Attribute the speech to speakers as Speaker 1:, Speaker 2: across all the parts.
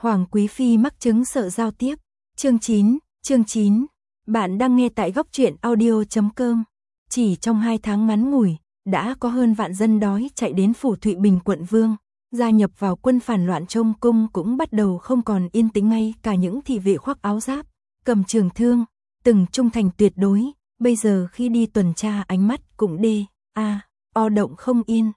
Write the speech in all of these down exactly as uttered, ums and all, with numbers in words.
Speaker 1: Hoàng Quý Phi mắc chứng sợ giao tiếp. Chương chín, chương chín. Bạn đang nghe tại góc truyện audio chấm com. Chỉ trong hai tháng ngắn ngủi, đã có hơn vạn dân đói chạy đến phủ Thụy Bình quận Vương, gia nhập vào quân phản loạn trong cung cũng bắt đầu không còn yên tĩnh, ngay cả những thị vệ khoác áo giáp, cầm trường thương, từng trung thành tuyệt đối, bây giờ khi đi tuần tra ánh mắt cũng đê, a, o động không yên.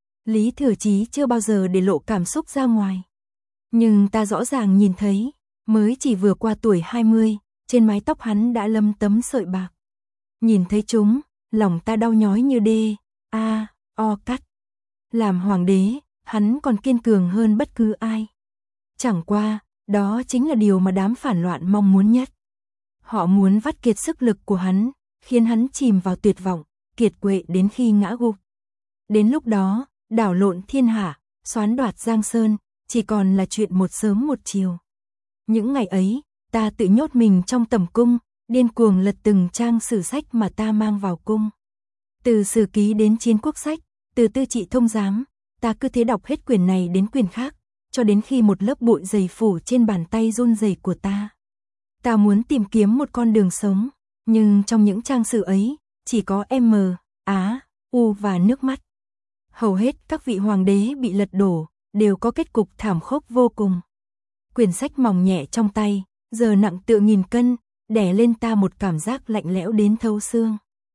Speaker 1: Lý Thừa Chí chưa bao giờ để lộ cảm xúc ra ngoài. Nhưng ta rõ ràng nhìn thấy, mới chỉ vừa qua tuổi hai mươi, trên mái tóc hắn đã lấm tấm sợi bạc. Nhìn thấy chúng, lòng ta đau nhói như đê, a, o cắt. Làm hoàng đế, hắn còn kiên cường hơn bất cứ ai. Chẳng qua, đó chính là điều mà đám phản loạn mong muốn nhất. Họ muốn vắt kiệt sức lực của hắn, khiến hắn chìm vào tuyệt vọng, kiệt quệ đến khi ngã gục. Đến lúc đó, đảo lộn thiên hạ, soán đoạt Giang Sơn, chỉ còn là chuyện một sớm một chiều. Những ngày ấy, ta tự nhốt mình trong tẩm cung, điên cuồng lật từng trang sử sách mà ta mang vào cung. Từ sử ký đến chiến quốc sách, từ tư trị thông giám, ta cứ thế đọc hết quyển này đến quyển khác, cho đến khi một lớp bụi dày phủ trên bàn tay run rẩy của ta. Ta muốn tìm kiếm một con đường sống, nhưng trong những trang sử ấy, chỉ có M, Á, U và nước mắt. Hầu hết các vị hoàng đế bị lật đổ, đều có kết cục thảm khốc vô cùng. Quyển sách mỏng nhẹ trong tay, giờ nặng tựa nghìn cân, đè lên ta một cảm giác lạnh lẽo đến thấu xương.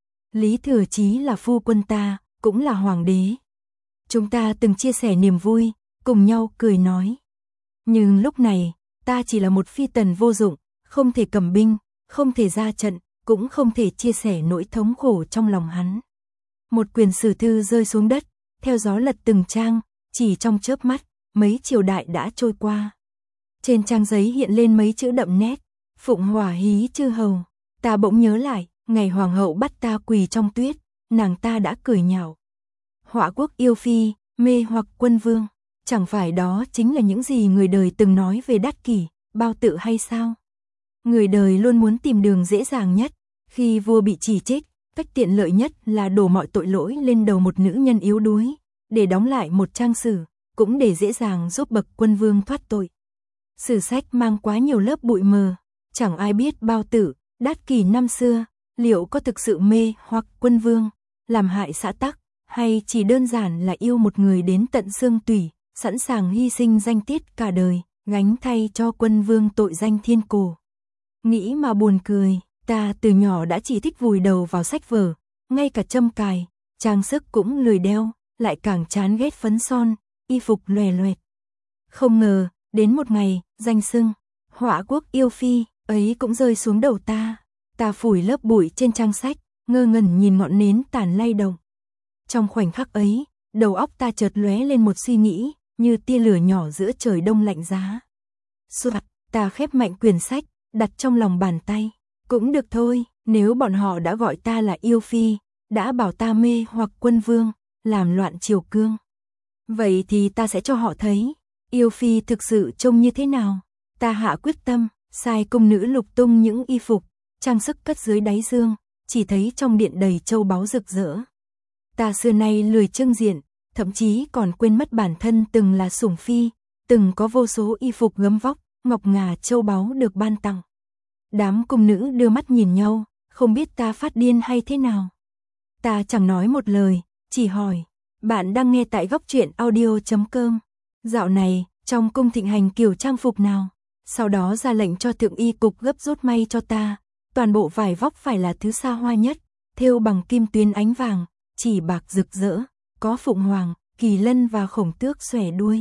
Speaker 1: Lý Thừa Chí là phu quân ta, cũng là hoàng đế. Chúng ta từng chia sẻ niềm vui, cùng nhau cười nói. Nhưng lúc này, ta chỉ là một phi tần vô dụng, không thể cầm binh, không thể ra trận, cũng không thể chia sẻ nỗi thống khổ trong lòng hắn. Một quyển sử thư rơi xuống đất, theo gió lật từng trang, chỉ trong chớp mắt, mấy triều đại đã trôi qua. Trên trang giấy hiện lên mấy chữ đậm nét, Phụng Hỏa Hí Chư Hầu. Ta bỗng nhớ lại, ngày hoàng hậu bắt ta quỳ trong tuyết, nàng ta đã cười nhạo. Họa quốc yêu phi, mê hoặc quân vương, chẳng phải đó chính là những gì người đời từng nói về Đát Kỷ, Bao Tự hay sao? Người đời luôn muốn tìm đường dễ dàng nhất, khi vua bị chỉ trích, cách tiện lợi nhất là đổ mọi tội lỗi lên đầu một nữ nhân yếu đuối, để đóng lại một trang sử, cũng để dễ dàng giúp bậc quân vương thoát tội. Sử sách mang quá nhiều lớp bụi mờ, chẳng ai biết Bao Tử, Đát Kỷ năm xưa, liệu có thực sự mê hoặc quân vương, làm hại xã tắc, hay chỉ đơn giản là yêu một người đến tận xương tủy, sẵn sàng hy sinh danh tiết cả đời, gánh thay cho quân vương tội danh thiên cổ. Nghĩ mà buồn cười, ta từ nhỏ đã chỉ thích vùi đầu vào sách vở, ngay cả châm cài, trang sức cũng lười đeo, lại càng chán ghét phấn son, y phục lòe loẹt. Không ngờ, đến một ngày, danh xưng Họa quốc yêu phi ấy cũng rơi xuống đầu ta. Ta phủi lớp bụi trên trang sách, ngơ ngẩn nhìn ngọn nến tàn lay động. Trong khoảnh khắc ấy, đầu óc ta chợt lóe lên một suy nghĩ, như tia lửa nhỏ giữa trời đông lạnh giá. Soạt, ta khép mạnh quyển sách, đặt trong lòng bàn tay. Cũng được thôi, nếu bọn họ đã gọi ta là yêu phi, đã bảo ta mê hoặc quân vương, làm loạn triều cương. Vậy thì ta sẽ cho họ thấy, yêu phi thực sự trông như thế nào. Ta hạ quyết tâm, sai cung nữ lục tung những y phục, trang sức cất dưới đáy dương, chỉ thấy trong điện đầy châu báu rực rỡ. Ta xưa nay lười trưng diện, thậm chí còn quên mất bản thân từng là sủng phi, từng có vô số y phục gấm vóc, ngọc ngà châu báu được ban tặng. Đám cung nữ đưa mắt nhìn nhau, không biết ta phát điên hay thế nào. Ta chẳng nói một lời, chỉ hỏi, bạn đang nghe tại góc truyện audio chấm com. Dạo này, trong cung thịnh hành kiểu trang phục nào? Sau đó ra lệnh cho thượng y cục gấp rút may cho ta, toàn bộ vải vóc phải là thứ xa hoa nhất, thêu bằng kim tuyến ánh vàng, chỉ bạc rực rỡ, có phụng hoàng, kỳ lân và khổng tước xòe đuôi.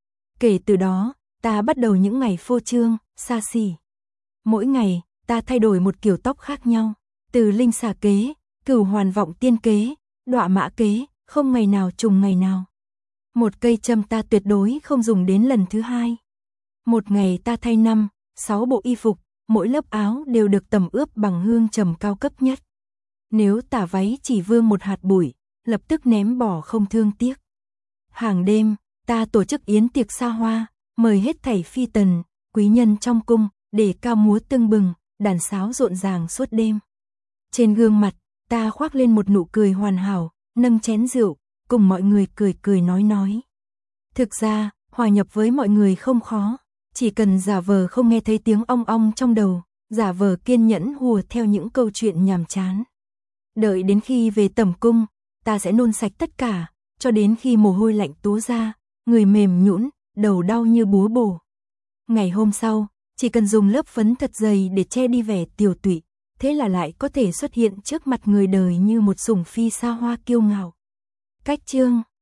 Speaker 1: Kể từ đó, ta bắt đầu những ngày phô trương, xa xỉ. Mỗi ngày, ta thay đổi một kiểu tóc khác nhau, từ linh xà kế, cửu hoàn vọng tiên kế, đọa mã kế, không ngày nào trùng ngày nào. Một cây châm ta tuyệt đối không dùng đến lần thứ hai. Một ngày ta thay năm, sáu bộ y phục, mỗi lớp áo đều được tẩm ướp bằng hương trầm cao cấp nhất. Nếu tả váy chỉ vương một hạt bụi, lập tức ném bỏ không thương tiếc. Hàng đêm, ta tổ chức yến tiệc xa hoa, mời hết thảy phi tần, quý nhân trong cung, để cao múa tưng bừng, đàn sáo rộn ràng suốt đêm. Trên gương mặt, ta khoác lên một nụ cười hoàn hảo, nâng chén rượu, cùng mọi người cười cười nói nói. Thực ra, hòa nhập với mọi người không khó, Chỉ cần giả vờ không nghe thấy tiếng ong ong trong đầu, giả vờ kiên nhẫn hùa theo những câu chuyện nhàm chán. Đợi đến khi về tẩm cung, ta sẽ nôn sạch tất cả, cho đến khi mồ hôi lạnh túa ra, người mềm nhũn, đầu đau như búa bổ. Ngày hôm sau, chỉ cần dùng lớp phấn thật dày để che đi vẻ tiều tụy, thế là lại có thể xuất hiện trước mặt người đời như một sủng phi xa hoa kiêu ngạo. Cách chương